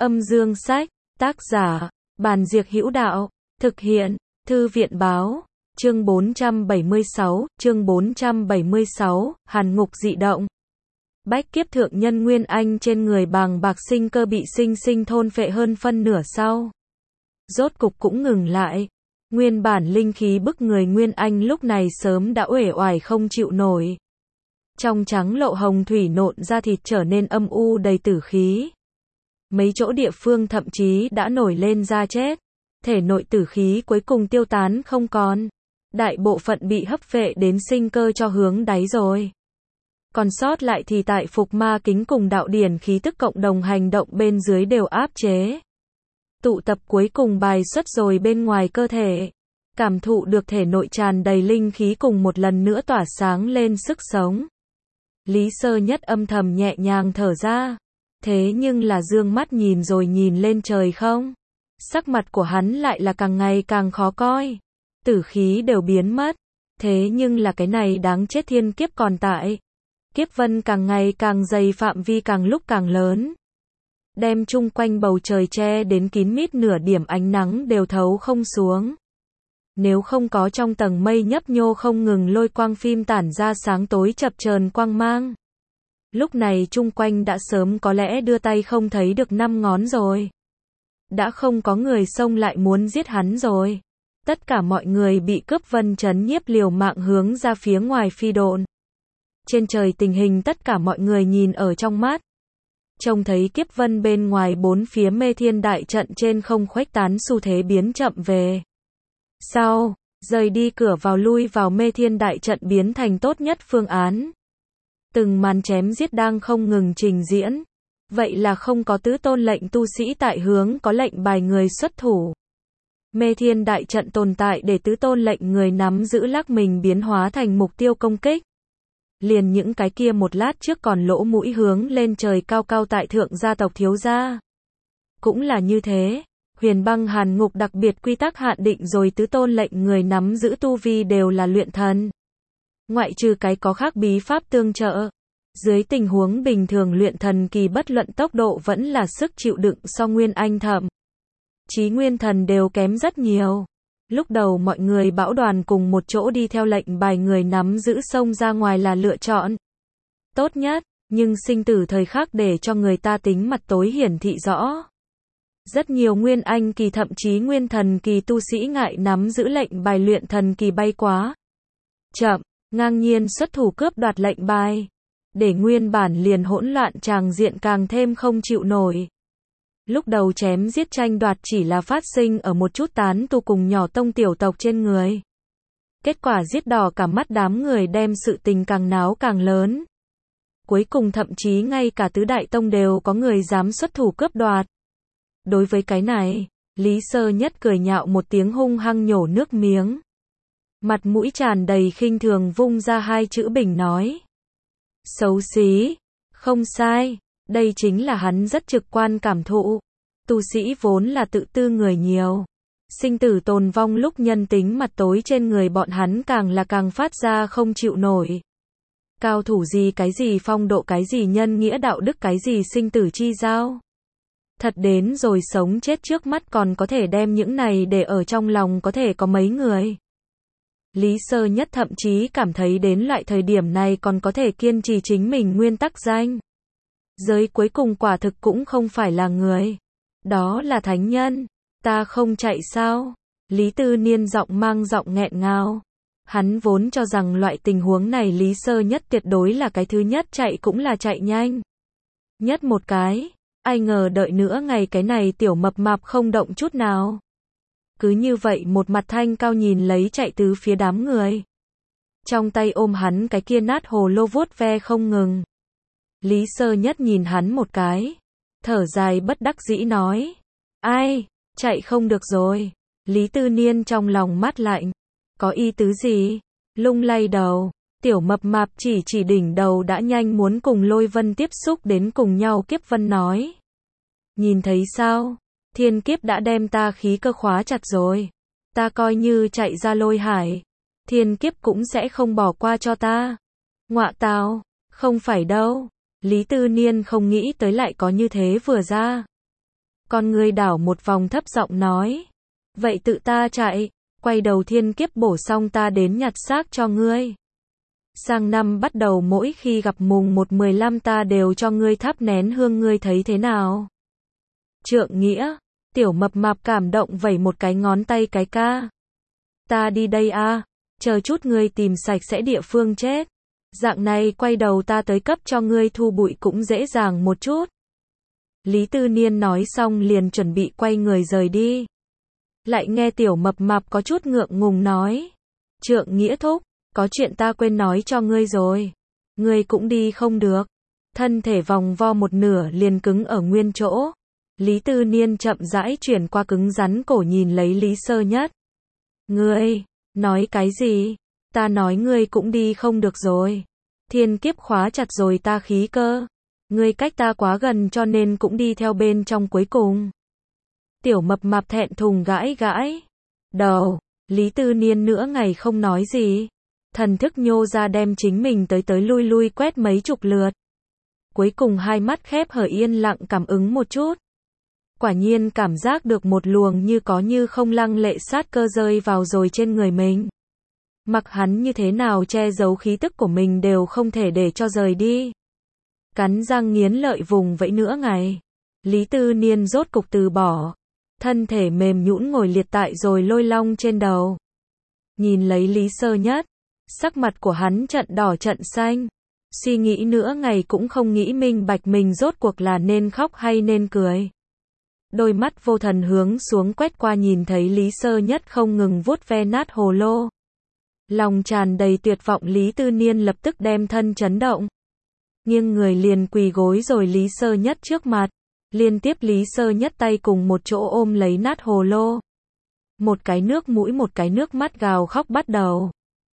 Âm dương sách, tác giả, Bàn Diệc Hữu Đạo, thực hiện, Thư viện báo, chương 476, Hàn Ngục dị động. Bách kiếp thượng nhân Nguyên Anh trên người bàng bạc sinh cơ bị sinh sinh thôn phệ hơn phân nửa sau. Rốt cục cũng ngừng lại. Nguyên bản linh khí bức người Nguyên Anh lúc này sớm đã uể oải không chịu nổi. Trong trắng lộ hồng thủy nộn ra thịt trở nên âm u đầy tử khí. Mấy chỗ địa phương thậm chí đã nổi lên da chết. Thể nội tử khí cuối cùng tiêu tán không còn. Đại bộ phận bị hấp phệ đến sinh cơ cho hướng đáy rồi. Còn sót lại thì tại phục ma kính cùng đạo điển khí tức cộng đồng hành động bên dưới đều áp chế. Tụ tập cuối cùng bài xuất rồi bên ngoài cơ thể. Cảm thụ được thể nội tràn đầy linh khí cùng một lần nữa tỏa sáng lên sức sống. Lý Sơ Nhất âm thầm nhẹ nhàng thở ra. Thế nhưng là dương mắt nhìn rồi nhìn lên trời không. Sắc mặt của hắn lại là càng ngày càng khó coi. Tử khí đều biến mất. Thế nhưng là cái này đáng chết thiên kiếp còn tại. Kiếp vân càng ngày càng dày, phạm vi càng lúc càng lớn. Đem chung quanh bầu trời che đến kín mít, nửa điểm ánh nắng đều thấu không xuống. Nếu không có trong tầng mây nhấp nhô không ngừng lôi quang phim tản ra sáng tối chập chờn quang mang. Lúc này chung quanh đã sớm có lẽ đưa tay không thấy được 5 ngón rồi. Đã không có người xông lại muốn giết hắn rồi. Tất cả mọi người bị cướp vân chấn nhiếp liều mạng hướng ra phía ngoài phi độn. Trên trời tình hình tất cả mọi người nhìn ở trong mắt. Trông thấy kiếp vân bên ngoài bốn phía mê thiên đại trận trên không khuếch tán xu thế biến chậm về. Sau, rời đi cửa vào lui vào mê thiên đại trận biến thành tốt nhất phương án. Từng màn chém giết đang không ngừng trình diễn. Vậy là không có tứ tôn lệnh tu sĩ tại hướng có lệnh bài người xuất thủ. Mê thiên đại trận tồn tại để tứ tôn lệnh người nắm giữ lắc mình biến hóa thành mục tiêu công kích. Liền những cái kia một lát trước còn lỗ mũi hướng lên trời cao cao tại thượng gia tộc thiếu gia. Cũng là như thế, Huyền Băng Hàn Ngục đặc biệt quy tắc hạn định rồi tứ tôn lệnh người nắm giữ tu vi đều là luyện thần. Ngoại trừ cái có khác bí pháp tương trợ. Dưới tình huống bình thường luyện thần kỳ bất luận tốc độ vẫn là sức chịu đựng so Nguyên Anh thậm chí Nguyên Thần đều kém rất nhiều. Lúc đầu mọi người bão đoàn cùng một chỗ đi theo lệnh bài người nắm giữ xông ra ngoài là lựa chọn tốt nhất, nhưng sinh tử thời khắc để cho người ta tính mặt tối hiển thị rõ. Rất nhiều Nguyên Anh kỳ thậm chí Nguyên Thần kỳ tu sĩ ngại nắm giữ lệnh bài luyện thần kỳ bay quá chậm, ngang nhiên xuất thủ cướp đoạt lệnh bài, để nguyên bản liền hỗn loạn tràng diện càng thêm không chịu nổi. Lúc đầu chém giết tranh đoạt chỉ là phát sinh ở một chút tán tu cùng nhỏ tông tiểu tộc trên người. Kết quả giết đỏ cả mắt đám người, đem sự tình càng náo càng lớn. Cuối cùng thậm chí ngay cả tứ đại tông đều có người dám xuất thủ cướp đoạt. Đối với cái này, Lý Sơ Nhất cười nhạo một tiếng, hung hăng nhổ nước miếng. Mặt mũi tràn đầy khinh thường vung ra hai chữ bình nói. Xấu xí, không sai. Đây chính là hắn rất trực quan cảm thụ. Tu sĩ vốn là tự tư người nhiều. Sinh tử tồn vong lúc nhân tính mặt tối trên người bọn hắn càng là càng phát ra không chịu nổi. Cao thủ gì cái gì phong độ cái gì nhân nghĩa đạo đức cái gì sinh tử chi giao. Thật đến rồi sống chết trước mắt còn có thể đem những này để ở trong lòng có thể có mấy người. Lý Sơ Nhất thậm chí cảm thấy đến loại thời điểm này còn có thể kiên trì chính mình nguyên tắc danh. Giới cuối cùng quả thực cũng không phải là người. Đó là thánh nhân. Ta không chạy sao? Lý Tư Niên giọng mang giọng nghẹn ngào. Hắn vốn cho rằng loại tình huống này Lý Sơ Nhất tuyệt đối là cái thứ nhất chạy cũng là chạy nhanh nhất một cái. Ai ngờ đợi nữa ngày cái này tiểu mập mạp không động chút nào. Cứ như vậy một mặt thanh cao nhìn lấy chạy tứ phía đám người. Trong tay ôm hắn cái kia nát hồ lô vuốt ve không ngừng. Lý Sơ Nhất nhìn hắn một cái. Thở dài bất đắc dĩ nói. Ai, chạy không được rồi. Lý Tư Niên trong lòng mát lạnh. Có ý tứ gì? Lung lay đầu. Tiểu mập mạp chỉ đỉnh đầu đã nhanh muốn cùng Lôi Vân tiếp xúc đến cùng nhau. Kiếp Vân nói. Nhìn thấy sao? Thiên kiếp đã đem ta khí cơ khóa chặt rồi. Ta coi như chạy ra lôi hải. Thiên kiếp cũng sẽ không bỏ qua cho ta. Ngọa tào, không phải đâu. Lý Tư Niên không nghĩ tới lại có như thế vừa ra. Con người đảo một vòng thấp giọng nói. Vậy tự ta chạy, quay đầu thiên kiếp bổ xong ta đến nhặt xác cho ngươi. Sang năm bắt đầu mỗi khi gặp mùng 1/15 ta đều cho ngươi thắp nén hương, ngươi thấy thế nào? Trượng nghĩa, tiểu mập mạp cảm động vẩy một cái ngón tay cái ca. Ta đi đây a, chờ chút ngươi tìm sạch sẽ địa phương chết. Dạng này quay đầu ta tới cấp cho ngươi thu bụi cũng dễ dàng một chút. Lý Tư Niên nói xong liền chuẩn bị quay người rời đi. Lại nghe tiểu mập mạp có chút ngượng ngùng nói. Trượng nghĩa thúc, có chuyện ta quên nói cho ngươi rồi. Ngươi cũng đi không được. Thân thể vòng vo một nửa liền cứng ở nguyên chỗ. Lý Tư Niên chậm rãi chuyển qua cứng rắn cổ nhìn lấy Lý Sơ Nhất. Ngươi, nói cái gì? Ta nói ngươi cũng đi không được rồi. Thiên kiếp khóa chặt rồi ta khí cơ. Ngươi cách ta quá gần cho nên cũng đi theo bên trong cuối cùng. Tiểu mập mạp thẹn thùng gãi gãi đầu. Lý Tư Niên nửa ngày không nói gì. Thần thức nhô ra đem chính mình tới lui lui quét mấy chục lượt. Cuối cùng hai mắt khép hở yên lặng cảm ứng một chút. Quả nhiên cảm giác được một luồng như có như không lăng lệ sát cơ rơi vào rồi trên người mình. Mặc hắn như thế nào che giấu khí tức của mình đều không thể để cho rời đi. Cắn răng nghiến lợi vùng vẫy nửa ngày. Lý Tư Niên rốt cục từ bỏ. Thân thể mềm nhũn ngồi liệt tại rồi lôi long trên đầu. Nhìn lấy Lý Sơ Nhất. Sắc mặt của hắn trận đỏ trận xanh. Suy nghĩ nửa ngày cũng không nghĩ minh bạch mình rốt cuộc là nên khóc hay nên cười. Đôi mắt vô thần hướng xuống quét qua nhìn thấy Lý Sơ Nhất không ngừng vuốt ve nát hồ lô. Lòng tràn đầy tuyệt vọng Lý Tư Niên lập tức đem thân chấn động. Nghiêng người liền quỳ gối rồi Lý Sơ Nhất trước mặt. Liên tiếp Lý Sơ Nhất tay cùng một chỗ ôm lấy nát hồ lô. Một cái nước mũi một cái nước mắt gào khóc bắt đầu.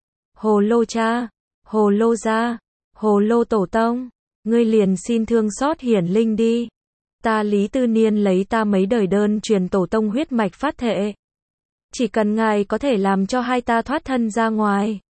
Hồ lô cha, hồ lô gia, hồ lô tổ tông, ngươi liền xin thương xót hiển linh đi. Ta Lý Tư Niên lấy ta mấy đời đơn truyền tổ tông huyết mạch phát thệ. Chỉ cần ngài có thể làm cho hai ta thoát thân ra ngoài.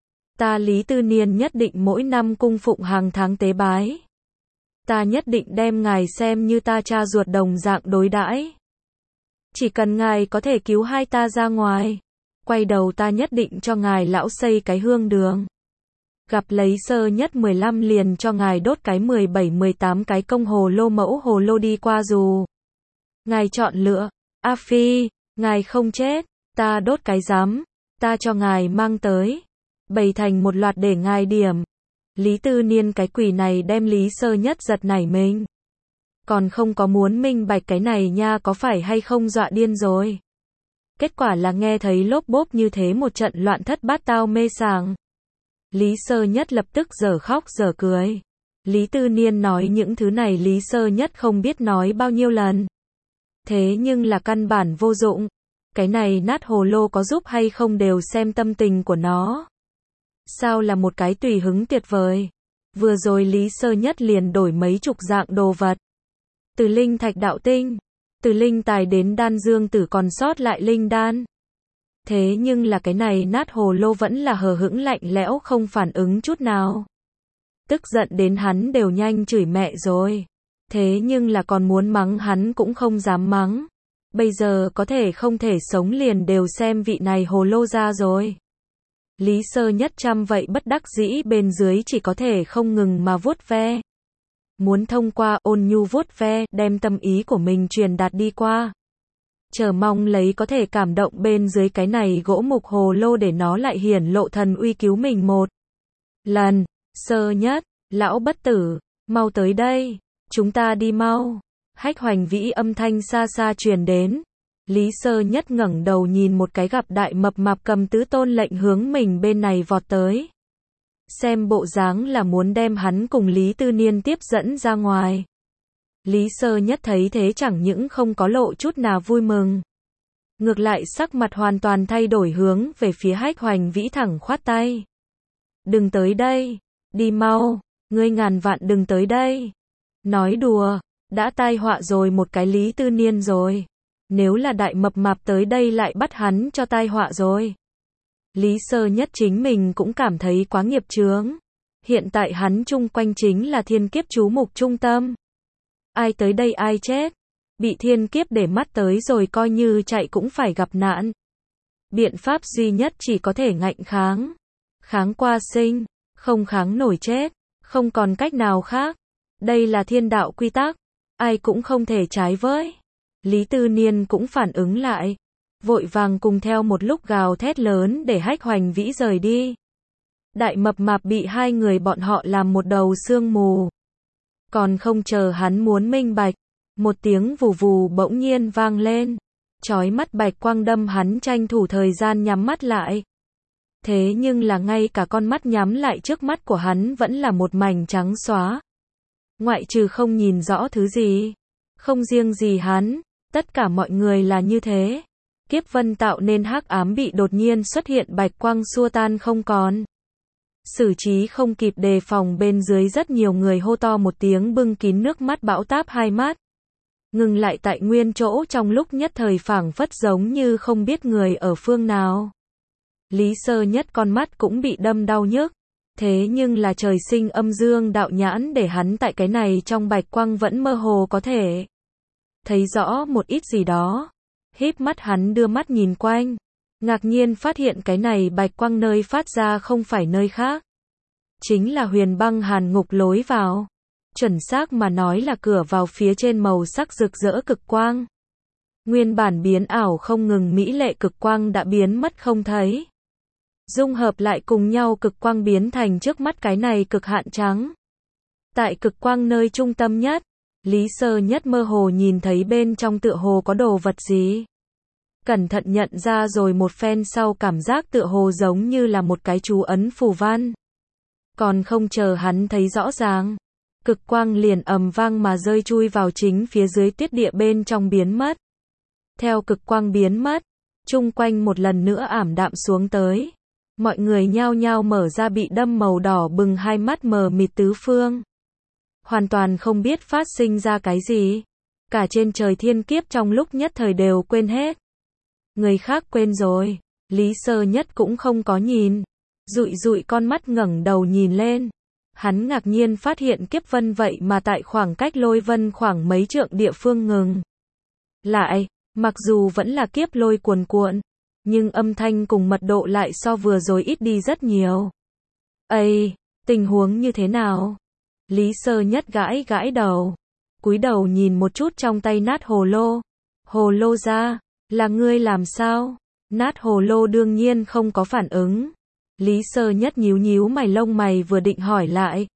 Ta Lý Tư Niên nhất định mỗi năm cung phụng hàng tháng tế bái. Ta nhất định đem ngài xem như ta cha ruột đồng dạng đối đãi. Chỉ cần ngài có thể cứu hai ta ra ngoài. Quay đầu ta nhất định cho ngài lão xây cái hương đường. Gặp lấy Sơ Nhất 15 liền cho ngài đốt cái 17-18 cái công hồ lô mẫu hồ lô đi qua dù. Ngài chọn lựa. A Phi, ngài không chết. Ta đốt cái rắm. Ta cho ngài mang tới. Bày thành một loạt để ngài điểm. Lý Tư Niên cái quỷ này đem Lý Sơ Nhất giật nảy mình. Còn không có muốn minh bạch cái này nha có phải hay không dọa điên rồi. Kết quả là nghe thấy lốp bốp như thế một trận loạn thất bát tao mê sảng. Lý Sơ Nhất lập tức dở khóc dở cười. Lý Tư Niên nói những thứ này Lý Sơ Nhất không biết nói bao nhiêu lần. Thế nhưng là căn bản vô dụng. Cái này nát hồ lô có giúp hay không đều xem tâm tình của nó. Sao là một cái tùy hứng tuyệt vời. Vừa rồi Lý Sơ Nhất liền đổi mấy chục dạng đồ vật. Từ linh thạch đạo tinh. Từ linh tài đến đan dương tử còn sót lại linh đan. Thế nhưng là cái này nát hồ lô vẫn là hờ hững lạnh lẽo không phản ứng chút nào. Tức giận đến hắn đều nhanh chửi mẹ rồi. Thế nhưng là còn muốn mắng hắn cũng không dám mắng. Bây giờ có thể không thể sống liền đều xem vị này hồ lô ra rồi. Lý Sơ Nhất trăm vậy bất đắc dĩ bên dưới chỉ có thể không ngừng mà vuốt ve. Muốn thông qua ôn nhu vuốt ve đem tâm ý của mình truyền đạt đi qua. Chờ mong lấy có thể cảm động bên dưới cái này gỗ mục hồ lô để nó lại hiển lộ thần uy cứu mình một lần. Sơ Nhất, lão bất tử, mau tới đây, chúng ta đi mau. Hách Hoành Vĩ âm thanh xa xa truyền đến. Lý Sơ Nhất ngẩng đầu nhìn một cái gặp đại mập mạp cầm tứ tôn lệnh hướng mình bên này vọt tới. Xem bộ dáng là muốn đem hắn cùng Lý Tư Niên tiếp dẫn ra ngoài. Lý Sơ Nhất thấy thế chẳng những không có lộ chút nào vui mừng. Ngược lại sắc mặt hoàn toàn thay đổi hướng về phía Hách Hoành Vĩ thẳng khoát tay. Đừng tới đây, đi mau, ngươi ngàn vạn đừng tới đây. Nói đùa, đã tai họa rồi một cái Lý Tư Niên rồi. Nếu là đại mập mạp tới đây lại bắt hắn cho tai họa rồi. Lý Sơ Nhất chính mình cũng cảm thấy quá nghiệp chướng. Hiện tại hắn chung quanh chính là thiên kiếp chú mục trung tâm. Ai tới đây ai chết. Bị thiên kiếp để mắt tới rồi coi như chạy cũng phải gặp nạn. Biện pháp duy nhất chỉ có thể ngạnh kháng. Kháng qua sinh, không kháng nổi chết, không còn cách nào khác. Đây là thiên đạo quy tắc, ai cũng không thể trái với. Lý Tư Niên cũng phản ứng lại, vội vàng cùng theo một lúc gào thét lớn để Hách Hoành Vĩ rời đi. Đại mập mạp bị hai người bọn họ làm một đầu sương mù. Còn không chờ hắn muốn minh bạch, một tiếng vù vù bỗng nhiên vang lên. Chói mắt bạch quang đâm hắn tranh thủ thời gian nhắm mắt lại. Thế nhưng là ngay cả con mắt nhắm lại trước mắt của hắn vẫn là một mảnh trắng xóa. Ngoại trừ không nhìn rõ thứ gì. Không riêng gì hắn, tất cả mọi người là như thế. Kiếp vân tạo nên hắc ám bị đột nhiên xuất hiện bạch quang xua tan không còn. Xử trí không kịp đề phòng, bên dưới rất nhiều người hô to một tiếng bưng kín nước mắt bão táp hai mắt. Ngừng lại tại nguyên chỗ trong lúc nhất thời phảng phất giống như không biết người ở phương nào. Lý Sơ Nhất con mắt cũng bị đâm đau nhức. Thế nhưng là trời sinh âm dương đạo nhãn để hắn tại cái này trong bạch quang vẫn mơ hồ có thể thấy rõ một ít gì đó. Híp mắt hắn đưa mắt nhìn quanh. Ngạc nhiên phát hiện cái này bạch quang nơi phát ra không phải nơi khác. Chính là Huyền Băng Hàn Ngục lối vào. Chuẩn xác mà nói là cửa vào phía trên màu sắc rực rỡ cực quang. Nguyên bản biến ảo không ngừng mỹ lệ cực quang đã biến mất không thấy. Dung hợp lại cùng nhau cực quang biến thành trước mắt cái này cực hạn trắng. Tại cực quang nơi trung tâm nhất, Lý Sơ Nhất mơ hồ nhìn thấy bên trong tựa hồ có đồ vật gì. Cẩn thận nhận ra rồi một phen sau cảm giác tựa hồ giống như là một cái chú ấn phù văn. Còn không chờ hắn thấy rõ ràng, cực quang liền ầm vang mà rơi chui vào chính phía dưới tuyết địa bên trong biến mất. Theo cực quang biến mất, chung quanh một lần nữa ảm đạm xuống tới. Mọi người nhao nhao mở ra bị đâm màu đỏ bừng hai mắt mờ mịt tứ phương. Hoàn toàn không biết phát sinh ra cái gì. Cả trên trời thiên kiếp trong lúc nhất thời đều quên hết. Người khác quên rồi, Lý Sơ Nhất cũng không có nhìn. Dụi dụi con mắt ngẩng đầu nhìn lên. Hắn ngạc nhiên phát hiện kiếp vân vậy mà tại khoảng cách lôi vân khoảng mấy trượng địa phương ngừng lại, mặc dù vẫn là kiếp lôi cuồn cuộn, nhưng âm thanh cùng mật độ lại so vừa rồi ít đi rất nhiều. Ây, tình huống như thế nào? Lý Sơ Nhất gãi gãi đầu, cúi đầu nhìn một chút trong tay nát hồ lô. Hồ lô ra, là ngươi làm sao? Nát hồ lô đương nhiên không có phản ứng. Lý Sơ Nhất nhíu nhíu mày lông mày vừa định hỏi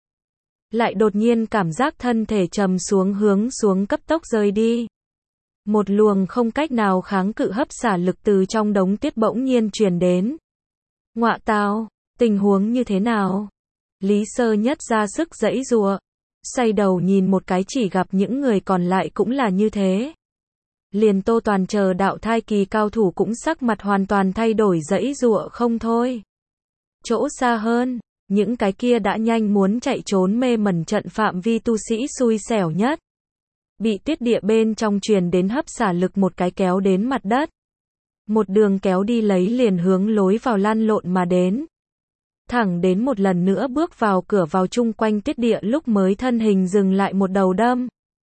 lại đột nhiên cảm giác thân thể trầm xuống hướng xuống cấp tốc rơi đi. Một luồng không cách nào kháng cự hấp xả lực từ trong đống tuyết bỗng nhiên truyền đến. Ngọa tào, tình huống như thế nào? Lý Sơ Nhất ra sức giãy giụa, xoay đầu nhìn một cái chỉ gặp những người còn lại cũng là như thế. Liền Tô Toàn chờ đạo thai kỳ cao thủ cũng sắc mặt hoàn toàn thay đổi giãy giụa không thôi. Chỗ xa hơn, những cái kia đã nhanh muốn chạy trốn mê mẩn trận phạm vi tu sĩ xui xẻo nhất. Bị tuyết địa bên trong truyền đến hấp xả lực một cái kéo đến mặt đất. Một đường kéo đi lấy liền hướng lối vào lăn lộn mà đến. Thẳng đến một lần nữa bước vào cửa vào chung quanh tuyết địa lúc mới thân hình dừng lại một đầu đâm.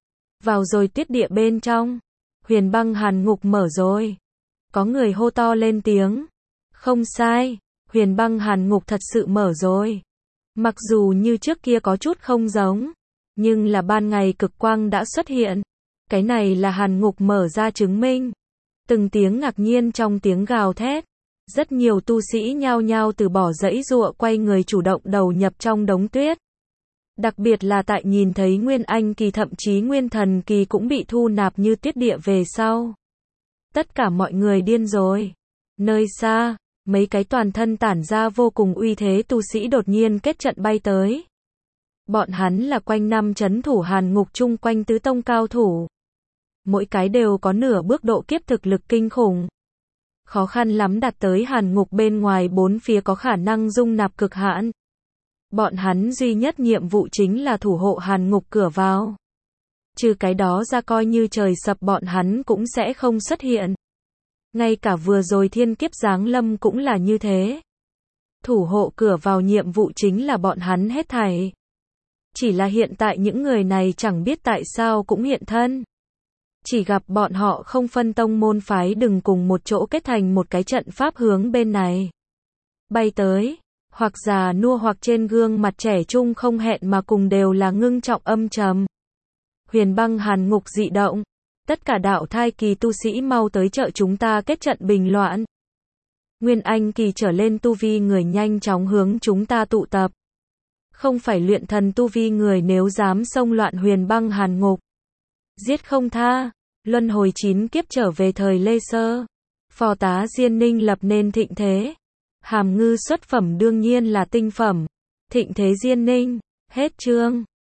Vào rồi tuyết địa bên trong. Huyền Băng Hàn Ngục mở rồi. Có người hô to lên tiếng. Không sai. Huyền Băng Hàn Ngục thật sự mở rồi. Mặc dù như trước kia có chút không giống, nhưng là ban ngày cực quang đã xuất hiện. Cái này là Hàn Ngục mở ra chứng minh. Từng tiếng ngạc nhiên trong tiếng gào thét. Rất nhiều tu sĩ nhao nhao từ bỏ giãy giụa quay người chủ động đầu nhập trong đống tuyết. Đặc biệt là tại nhìn thấy Nguyên Anh kỳ thậm chí Nguyên Thần kỳ cũng bị thu nạp như tuyết địa về sau. Tất cả mọi người điên rồi. Nơi xa, mấy cái toàn thân tản ra vô cùng uy thế tu sĩ đột nhiên kết trận bay tới. Bọn hắn là quanh năm trấn thủ Hàn Ngục chung quanh tứ tông cao thủ. Mỗi cái đều có nửa bước độ kiếp thực lực kinh khủng. Khó khăn lắm đạt tới Hàn Ngục bên ngoài bốn phía có khả năng dung nạp cực hạn. Bọn hắn duy nhất nhiệm vụ chính là thủ hộ Hàn Ngục cửa vào. Trừ cái đó ra coi như trời sập bọn hắn cũng sẽ không xuất hiện. Ngay cả vừa rồi thiên kiếp giáng lâm cũng là như thế. Thủ hộ cửa vào nhiệm vụ chính là bọn hắn hết thảy. Chỉ là hiện tại những người này chẳng biết tại sao cũng hiện thân. Chỉ gặp bọn họ không phân tông môn phái đừng cùng một chỗ kết thành một cái trận pháp hướng bên này bay tới, hoặc già nua hoặc trên gương mặt trẻ trung không hẹn mà cùng đều là ngưng trọng âm trầm. Huyền băng hàn ngục dị động. Tất cả đạo thai kỳ tu sĩ mau tới trợ chúng ta kết trận bình loạn. Nguyên anh kỳ trở lên tu vi người nhanh chóng hướng chúng ta tụ tập. Không phải luyện thần tu vi người nếu dám xông loạn huyền băng hàn ngục. Giết không tha. Luân hồi 9 kiếp trở về thời Lê Sơ. Phò tá Diên Ninh lập nên thịnh thế. Hàm ngư xuất phẩm đương nhiên là tinh phẩm. Thịnh thế Diên Ninh. Hết chương.